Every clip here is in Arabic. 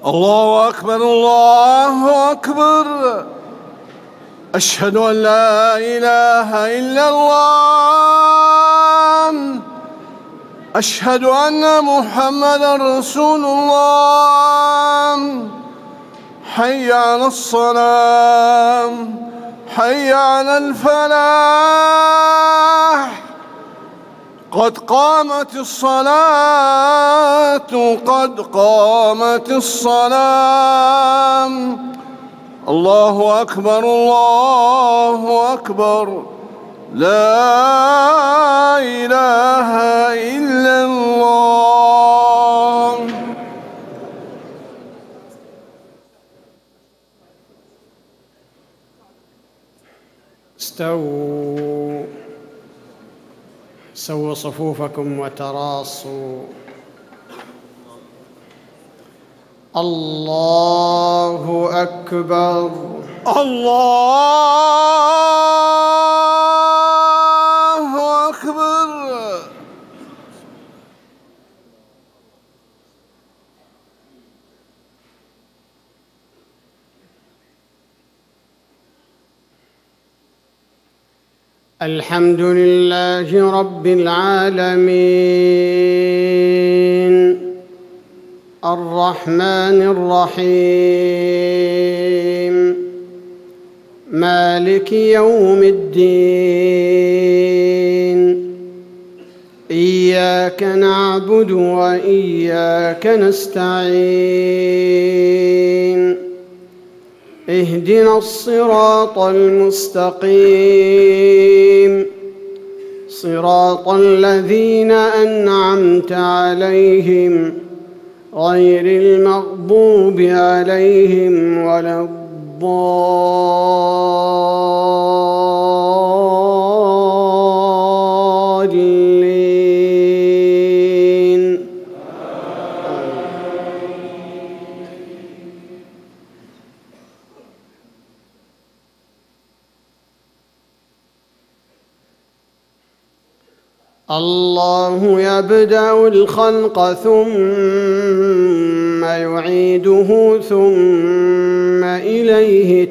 الله أكبر الله أكبر. أشهد أن لا إله إلا الله. أشهد أن محمدًا رسول الله. حي على الصلاة، حي على الفلاح. قد قامت الصلاة، قد قامت الصلاة. الله أكبر الله أكبر. لا إله إلا الله. استووا، سووا صفوفكم وتراصوا. الله أكبر. الله أكبر. الحمد لله رب العالمين، الرحمن الرحيم، مالك يوم الدين. إياك نعبد وإياك نستعين. اهدنا الصراط المستقيم، صراط الذين أنعمت عليهم غير المغضوب عليهم ولا الضالين. الله يبدأ الخلق ثم يعيده ثم إليه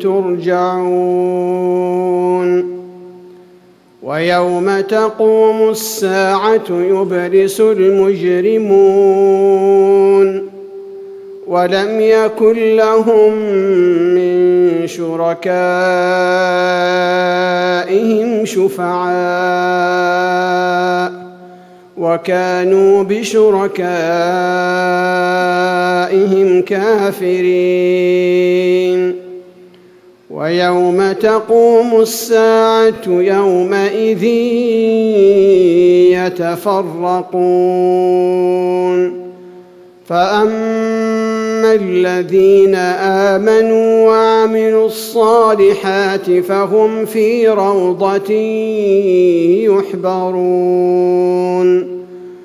ترجعون. ويوم تقوم الساعة يبلس المجرمون ولم يكن لهم من شركائهم شفعاء وكانوا بشركائهم كافرين. ويوم تقوم الساعة يومئذ يتفرقون. فأما الذين آمنوا وعملوا الصالحات فهم في روضة يحبرون.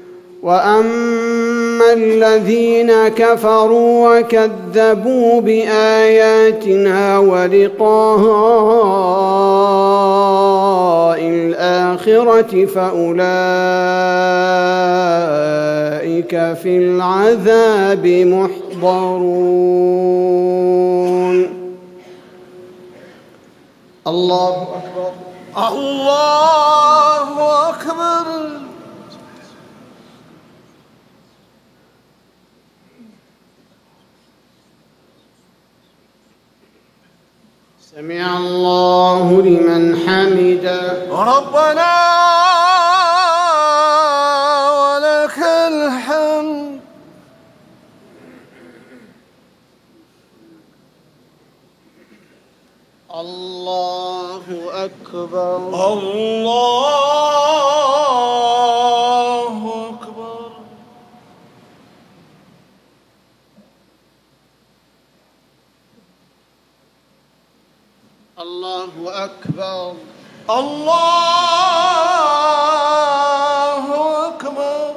وأما الذين كفروا وكذبوا بآياتنا ولقاء الآخرة فأولئك في العذاب محضرون. الله أكبر. الله أكبر. سمع الله لمن حمده. ربنا ولك الحمد. الله أكبر. الله أكبر. الله أكبر. الله أكبر.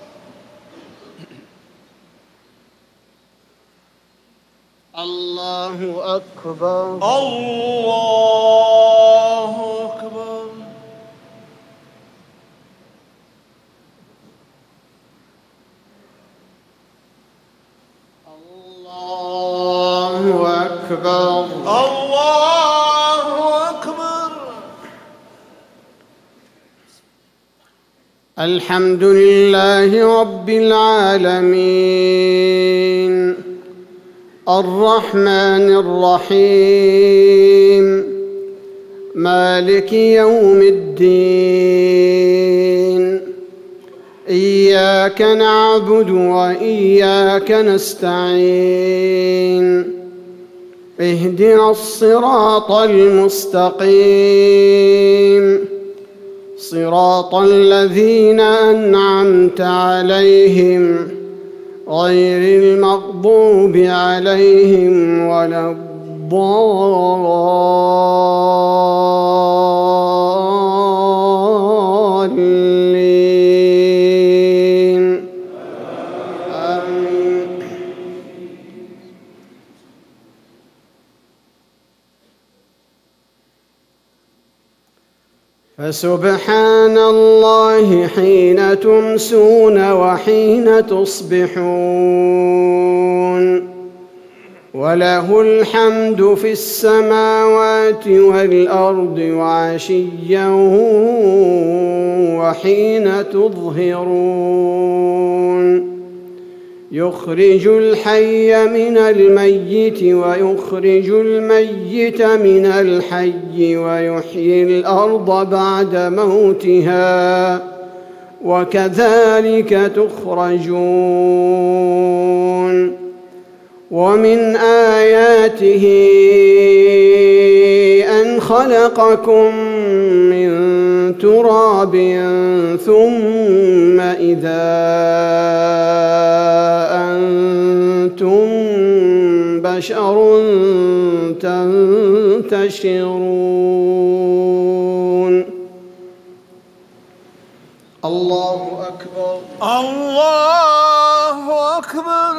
الله أكبر. الله أكبر. الله أكبر. الله أكبر. الحمد لله رب العالمين الرحمن الرحيم مالك يوم الدين. إياك نعبد وإياك نستعين. اهدنا الصراط المستقيم صراط الذين أنعمت عليهم غير المغضوب عليهم ولا الضالين. آمين. فسبحان الله حين تمسون وحين تصبحون وله الحمد في السماوات والأرض وعشيا وحين تظهرون. يخرج الحي من الميت ويخرج الميت من الحي ويحيي الأرض بعد موتها وكذلك تخرجون. ومن آياته أن خلقكم من تراب ثم إذا أنتم بشر تنتشرون. الله أكبر. الله أكبر.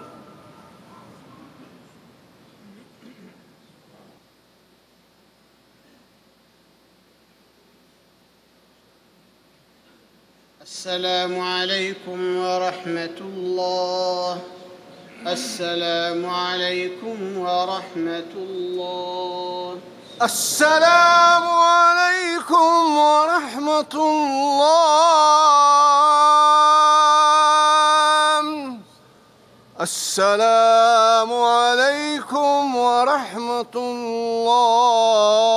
السلام عليكم ورحمة الله. السلام عليكم ورحمة الله. السلام عليكم ورحمة الله. السلام عليكم ورحمة الله.